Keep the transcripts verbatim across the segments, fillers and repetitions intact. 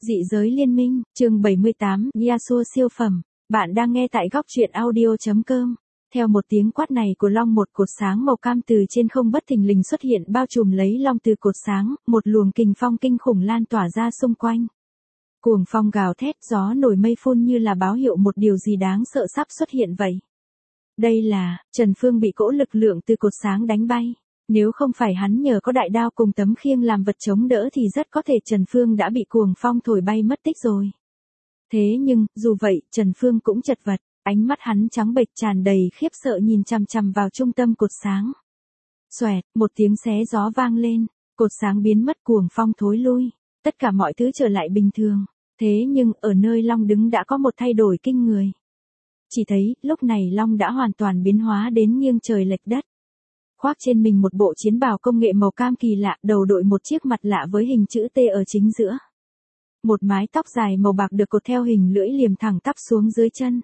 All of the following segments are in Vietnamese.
Dị giới liên minh, chương bảy mươi tám, Yasuo siêu phẩm. Bạn đang nghe tại góc truyện audio chấm com. Theo một tiếng quát này của long, một cột sáng màu cam từ trên không bất thình lình xuất hiện bao trùm lấy long. Từ cột sáng, một luồng kình phong kinh khủng lan tỏa ra xung quanh. Cuồng phong gào thét, gió nổi mây phun như là báo hiệu một điều gì đáng sợ sắp xuất hiện vậy. Đây là, Trần Phương bị cỗ lực lượng từ cột sáng đánh bay. Nếu không phải hắn nhờ có đại đao cùng tấm khiêng làm vật chống đỡ thì rất có thể Trần Phương đã bị cuồng phong thổi bay mất tích rồi. Thế nhưng, dù vậy, Trần Phương cũng chật vật, ánh mắt hắn trắng bệch tràn đầy khiếp sợ nhìn chằm chằm vào trung tâm cột sáng. Xoẹt, một tiếng xé gió vang lên, cột sáng biến mất, cuồng phong thối lui, tất cả mọi thứ trở lại bình thường. Thế nhưng, ở nơi Long đứng đã có một thay đổi kinh người. Chỉ thấy, lúc này Long đã hoàn toàn biến hóa đến nghiêng trời lệch đất. Khoác trên mình một bộ chiến bào công nghệ màu cam kỳ lạ, đầu đội một chiếc mặt lạ với hình chữ T ở chính giữa. Một mái tóc dài màu bạc được cột theo hình lưỡi liềm thẳng tắp xuống dưới chân.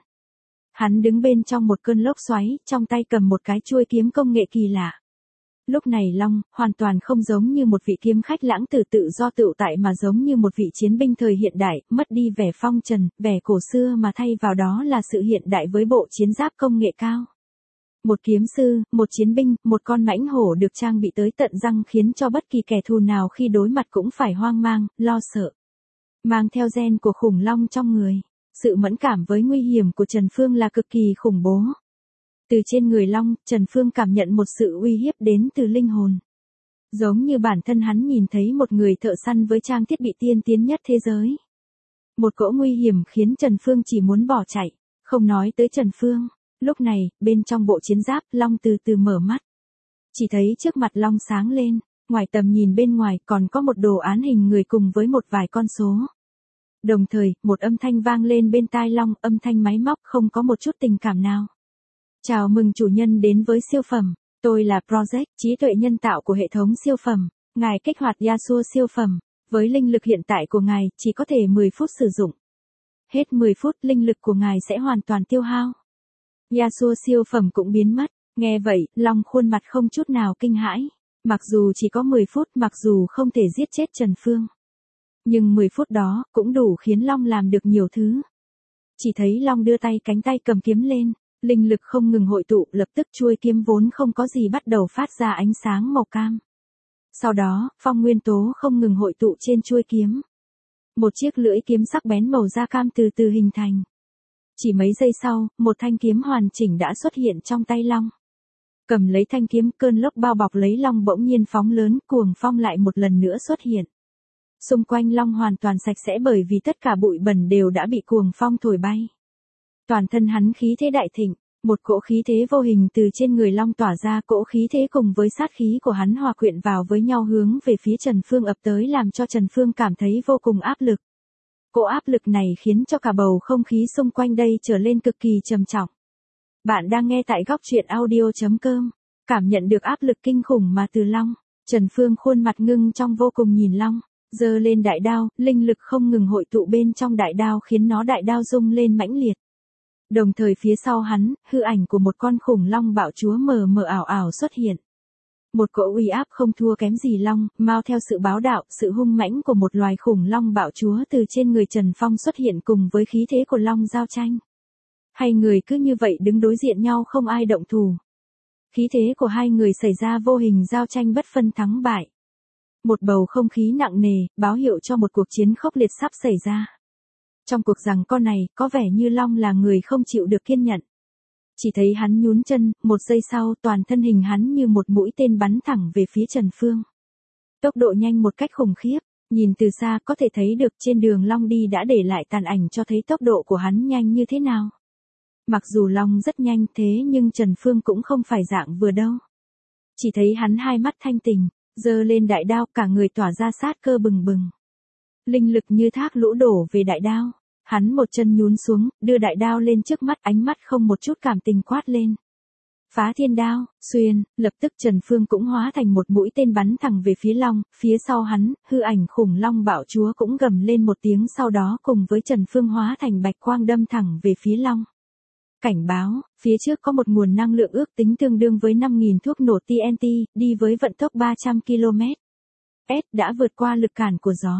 Hắn đứng bên trong một cơn lốc xoáy, trong tay cầm một cái chuôi kiếm công nghệ kỳ lạ. Lúc này Long, hoàn toàn không giống như một vị kiếm khách lãng tử tự do tự tại mà giống như một vị chiến binh thời hiện đại, mất đi vẻ phong trần, vẻ cổ xưa mà thay vào đó là sự hiện đại với bộ chiến giáp công nghệ cao. Một kiếm sư, một chiến binh, một con mãnh hổ được trang bị tới tận răng khiến cho bất kỳ kẻ thù nào khi đối mặt cũng phải hoang mang, lo sợ. Mang theo gen của khủng long trong người, sự mẫn cảm với nguy hiểm của Trần Phương là cực kỳ khủng bố. Từ trên người long, Trần Phương cảm nhận một sự uy hiếp đến từ linh hồn. Giống như bản thân hắn nhìn thấy một người thợ săn với trang thiết bị tiên tiến nhất thế giới. Một cỗ nguy hiểm khiến Trần Phương chỉ muốn bỏ chạy, không nói tới Trần Phương. Lúc này, bên trong bộ chiến giáp, Long từ từ mở mắt. Chỉ thấy trước mặt Long sáng lên, ngoài tầm nhìn bên ngoài còn có một đồ án hình người cùng với một vài con số. Đồng thời, một âm thanh vang lên bên tai Long, âm thanh máy móc không có một chút tình cảm nào. Chào mừng chủ nhân đến với siêu phẩm, tôi là Project, trí tuệ nhân tạo của hệ thống siêu phẩm, ngài kích hoạt Yasuo siêu phẩm, với linh lực hiện tại của ngài chỉ có thể mười phút sử dụng. Hết mười phút, linh lực của ngài sẽ hoàn toàn tiêu hao. Yasuo siêu phẩm cũng biến mất, nghe vậy, Long khuôn mặt không chút nào kinh hãi, mặc dù chỉ có mười phút, mặc dù không thể giết chết Trần Phương. Nhưng mười phút đó, cũng đủ khiến Long làm được nhiều thứ. Chỉ thấy Long đưa tay cánh tay cầm kiếm lên, linh lực không ngừng hội tụ, lập tức chuôi kiếm vốn không có gì bắt đầu phát ra ánh sáng màu cam. Sau đó, phong nguyên tố không ngừng hội tụ trên chuôi kiếm. Một chiếc lưỡi kiếm sắc bén màu da cam từ từ hình thành. Chỉ mấy giây sau, một thanh kiếm hoàn chỉnh đã xuất hiện trong tay Long. Cầm lấy thanh kiếm, cơn lốc bao bọc lấy Long bỗng nhiên phóng lớn, cuồng phong lại một lần nữa xuất hiện. Xung quanh Long hoàn toàn sạch sẽ bởi vì tất cả bụi bẩn đều đã bị cuồng phong thổi bay. Toàn thân hắn khí thế đại thịnh, một cỗ khí thế vô hình từ trên người Long tỏa ra, cỗ khí thế cùng với sát khí của hắn hòa quyện vào với nhau hướng về phía Trần Phương ập tới làm cho Trần Phương cảm thấy vô cùng áp lực. Cỗ áp lực này khiến cho cả bầu không khí xung quanh đây trở lên cực kỳ trầm trọng. Bạn đang nghe tại góc truyện audio chấm com, cảm nhận được áp lực kinh khủng mà từ Long. Trần Phương khuôn mặt ngưng trong vô cùng nhìn Long, giơ lên đại đao, linh lực không ngừng hội tụ bên trong đại đao khiến nó đại đao rung lên mãnh liệt. Đồng thời phía sau hắn, hư ảnh của một con khủng long bạo chúa mờ mờ ảo ảo xuất hiện. Một cỗ uy áp không thua kém gì Long, mau theo sự báo đạo, sự hung mãnh của một loài khủng long bạo chúa từ trên người Trần Phong xuất hiện cùng với khí thế của Long giao tranh. Hai người cứ như vậy đứng đối diện nhau không ai động thủ. Khí thế của hai người xảy ra vô hình giao tranh bất phân thắng bại. Một bầu không khí nặng nề, báo hiệu cho một cuộc chiến khốc liệt sắp xảy ra. Trong cuộc giằng co này, có vẻ như Long là người không chịu được kiên nhẫn. Chỉ thấy hắn nhún chân, một giây sau toàn thân hình hắn như một mũi tên bắn thẳng về phía Trần Phương. Tốc độ nhanh một cách khủng khiếp, nhìn từ xa có thể thấy được trên đường Long đi đã để lại tàn ảnh cho thấy tốc độ của hắn nhanh như thế nào. Mặc dù Long rất nhanh thế nhưng Trần Phương cũng không phải dạng vừa đâu. Chỉ thấy hắn hai mắt thanh tình, giơ lên đại đao, cả người tỏa ra sát cơ bừng bừng. Linh lực như thác lũ đổ về đại đao. Hắn một chân nhún xuống, đưa đại đao lên trước mắt, ánh mắt không một chút cảm tình quát lên. Phá thiên đao, xuyên, lập tức Trần Phương cũng hóa thành một mũi tên bắn thẳng về phía Long, phía sau hắn, hư ảnh khủng long bạo chúa cũng gầm lên một tiếng sau đó cùng với Trần Phương hóa thành bạch quang đâm thẳng về phía Long. Cảnh báo, phía trước có một nguồn năng lượng ước tính tương đương với năm nghìn thuốc nổ T N T, đi với vận tốc ba trăm ki lô mét. S đã vượt qua lực cản của gió.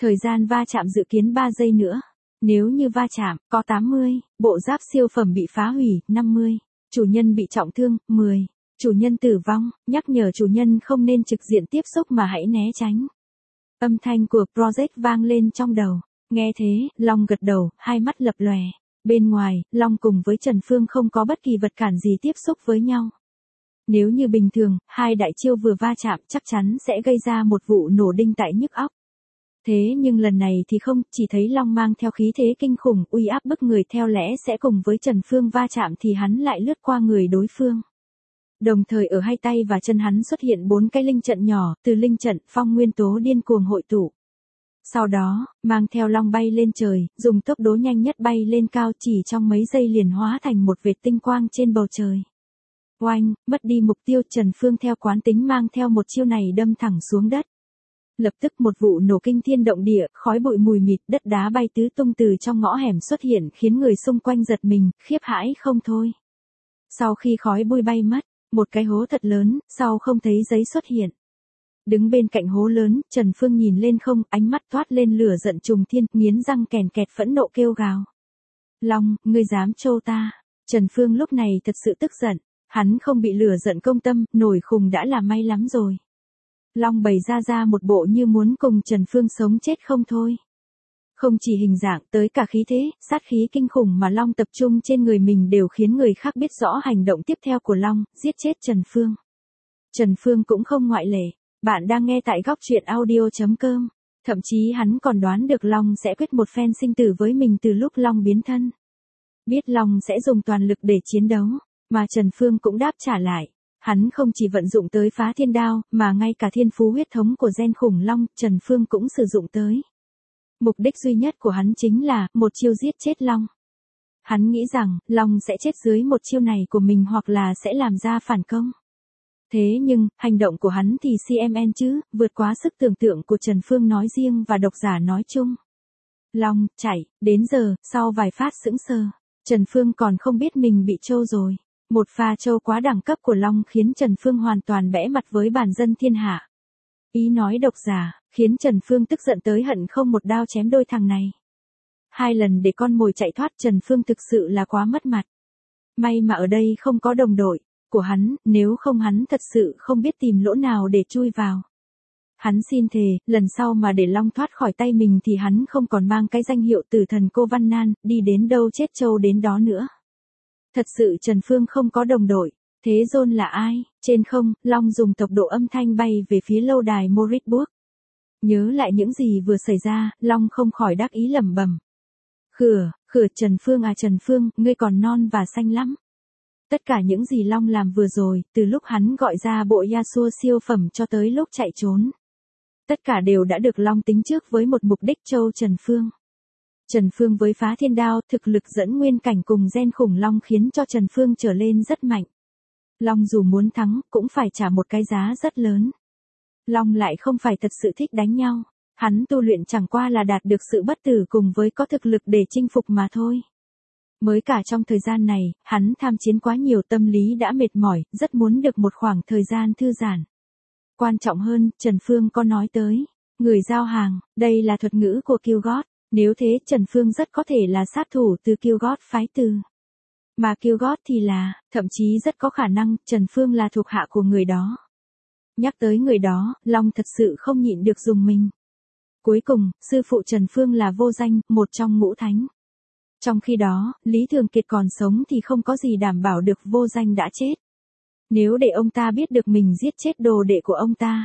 Thời gian va chạm dự kiến ba giây nữa. Nếu như va chạm, có tám mươi, bộ giáp siêu phẩm bị phá hủy, năm mươi, chủ nhân bị trọng thương, mười, chủ nhân tử vong, nhắc nhở chủ nhân không nên trực diện tiếp xúc mà hãy né tránh. Âm thanh của Project vang lên trong đầu. Nghe thế, Long gật đầu, hai mắt lập lòe. Bên ngoài, Long cùng với Trần Phương không có bất kỳ vật cản gì tiếp xúc với nhau. Nếu như bình thường, hai đại chiêu vừa va chạm chắc chắn sẽ gây ra một vụ nổ đinh tại nhức óc. Thế nhưng lần này thì không, chỉ thấy Long mang theo khí thế kinh khủng, uy áp bức người, theo lẽ sẽ cùng với Trần Phương va chạm thì hắn lại lướt qua người đối phương. Đồng thời ở hai tay và chân hắn xuất hiện bốn cái linh trận nhỏ, từ linh trận, phong nguyên tố điên cuồng hội tụ. Sau đó, mang theo Long bay lên trời, dùng tốc độ nhanh nhất bay lên cao, chỉ trong mấy giây liền hóa thành một vệt tinh quang trên bầu trời. Oanh, mất đi mục tiêu, Trần Phương theo quán tính mang theo một chiêu này đâm thẳng xuống đất. Lập tức một vụ nổ kinh thiên động địa, khói bụi mù mịt, đất đá bay tứ tung từ trong ngõ hẻm xuất hiện, khiến người xung quanh giật mình, khiếp hãi không thôi. Sau khi khói bụi bay mất, một cái hố thật lớn, sau không thấy giấy xuất hiện. Đứng bên cạnh hố lớn, Trần Phương nhìn lên không, ánh mắt toát lên lửa giận trùng thiên, nghiến răng kèn kẹt phẫn nộ kêu gào. Long, ngươi dám trêu ta. Trần Phương lúc này thật sự tức giận, hắn không bị lửa giận công tâm, nổi khùng đã là may lắm rồi. Long bày ra ra một bộ như muốn cùng Trần Phương sống chết không thôi. Không chỉ hình dạng, tới cả khí thế, sát khí kinh khủng mà Long tập trung trên người mình đều khiến người khác biết rõ hành động tiếp theo của Long, giết chết Trần Phương. Trần Phương cũng không ngoại lệ. Bạn đang nghe tại góc truyện audio chấm com. Thậm chí hắn còn đoán được Long sẽ quyết một phen sinh tử với mình từ lúc Long biến thân. Biết Long sẽ dùng toàn lực để chiến đấu, mà Trần Phương cũng đáp trả lại. Hắn không chỉ vận dụng tới phá thiên đao, mà ngay cả thiên phú huyết thống của gen khủng long, Trần Phương cũng sử dụng tới. Mục đích duy nhất của hắn chính là, một chiêu giết chết Long. Hắn nghĩ rằng, Long sẽ chết dưới một chiêu này của mình hoặc là sẽ làm ra phản công. Thế nhưng, hành động của hắn thì xê em en chứ, vượt quá sức tưởng tượng của Trần Phương nói riêng và độc giả nói chung. Long, chạy, đến giờ, sau vài phát sững sờ, Trần Phương còn không biết mình bị trâu rồi. Một pha trâu quá đẳng cấp của Long khiến Trần Phương hoàn toàn bẽ mặt với bản dân thiên hạ. Ý nói độc giả, khiến Trần Phương tức giận tới hận không một đao chém đôi thằng này. Hai lần để con mồi chạy thoát, Trần Phương thực sự là quá mất mặt. May mà ở đây không có đồng đội của hắn, nếu không hắn thật sự không biết tìm lỗ nào để chui vào. Hắn xin thề, lần sau mà để Long thoát khỏi tay mình thì hắn không còn mang cái danh hiệu tử thần cô Văn Nan, đi đến đâu chết trâu đến đó nữa. Thật sự Trần Phương không có đồng đội. Thế John là ai? Trên không, Long dùng tốc độ âm thanh bay về phía lâu đài Moritburg. Nhớ lại những gì vừa xảy ra, Long không khỏi đắc ý lẩm bẩm. Khửa, khửa Trần Phương à Trần Phương, ngươi còn non và xanh lắm. Tất cả những gì Long làm vừa rồi, từ lúc hắn gọi ra bộ Yasuo siêu phẩm cho tới lúc chạy trốn. Tất cả đều đã được Long tính trước với một mục đích châu Trần Phương. Trần Phương với phá thiên đao, thực lực dẫn nguyên cảnh cùng gen khủng long khiến cho Trần Phương trở lên rất mạnh. Long dù muốn thắng, cũng phải trả một cái giá rất lớn. Long lại không phải thật sự thích đánh nhau. Hắn tu luyện chẳng qua là đạt được sự bất tử cùng với có thực lực để chinh phục mà thôi. Mới cả trong thời gian này, hắn tham chiến quá nhiều, tâm lý đã mệt mỏi, rất muốn được một khoảng thời gian thư giãn. Quan trọng hơn, Trần Phương có nói tới, người giao hàng, đây là thuật ngữ của Kilgore. Nếu thế, Trần Phương rất có thể là sát thủ từ Kilgore phái từ. Mà Kilgore thì là, thậm chí rất có khả năng, Trần Phương là thuộc hạ của người đó. Nhắc tới người đó, Long thật sự không nhịn được dùng mình. Cuối cùng, sư phụ Trần Phương là Vô Danh, một trong ngũ thánh. Trong khi đó, Lý Thường Kiệt còn sống thì không có gì đảm bảo được Vô Danh đã chết. Nếu để ông ta biết được mình giết chết đồ đệ của ông ta,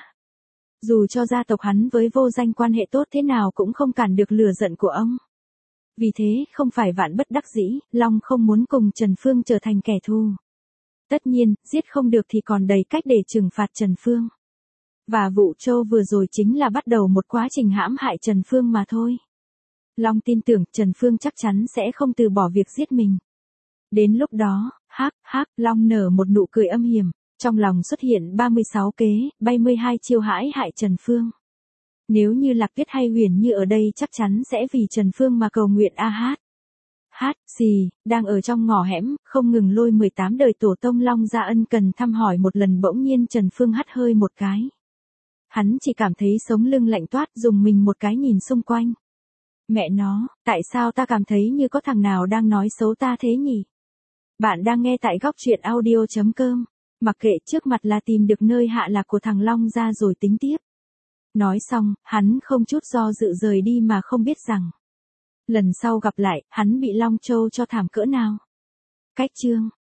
dù cho gia tộc hắn với Vô Danh quan hệ tốt thế nào cũng không cản được lửa giận của ông. Vì thế, không phải vạn bất đắc dĩ, Long không muốn cùng Trần Phương trở thành kẻ thù. Tất nhiên, giết không được thì còn đầy cách để trừng phạt Trần Phương. Và vụ Châu vừa rồi chính là bắt đầu một quá trình hãm hại Trần Phương mà thôi. Long tin tưởng Trần Phương chắc chắn sẽ không từ bỏ việc giết mình. Đến lúc đó, hắc hắc, Long nở một nụ cười âm hiểm. Trong lòng xuất hiện ba mươi sáu kế, ba mươi hai chiêu hãm hại Trần Phương. Nếu như Lạc Tuyết hay Huyền Như ở đây chắc chắn sẽ vì Trần Phương mà cầu nguyện a hát. Hát, xì, đang ở trong ngõ hẻm, không ngừng lôi mười tám đời tổ tông Long ra ân cần thăm hỏi một lần, bỗng nhiên Trần Phương hắt hơi một cái. Hắn chỉ cảm thấy sống lưng lạnh toát, dùng mình một cái nhìn xung quanh. Mẹ nó, tại sao ta cảm thấy như có thằng nào đang nói xấu ta thế nhỉ? Bạn đang nghe tại góc truyện audio.com. Mặc kệ, trước mặt là tìm được nơi hạ lạc của thằng Long ra rồi tính tiếp. Nói xong, hắn không chút do dự rời đi mà không biết rằng lần sau gặp lại, hắn bị Long Châu cho thảm cỡ nào. Cách chương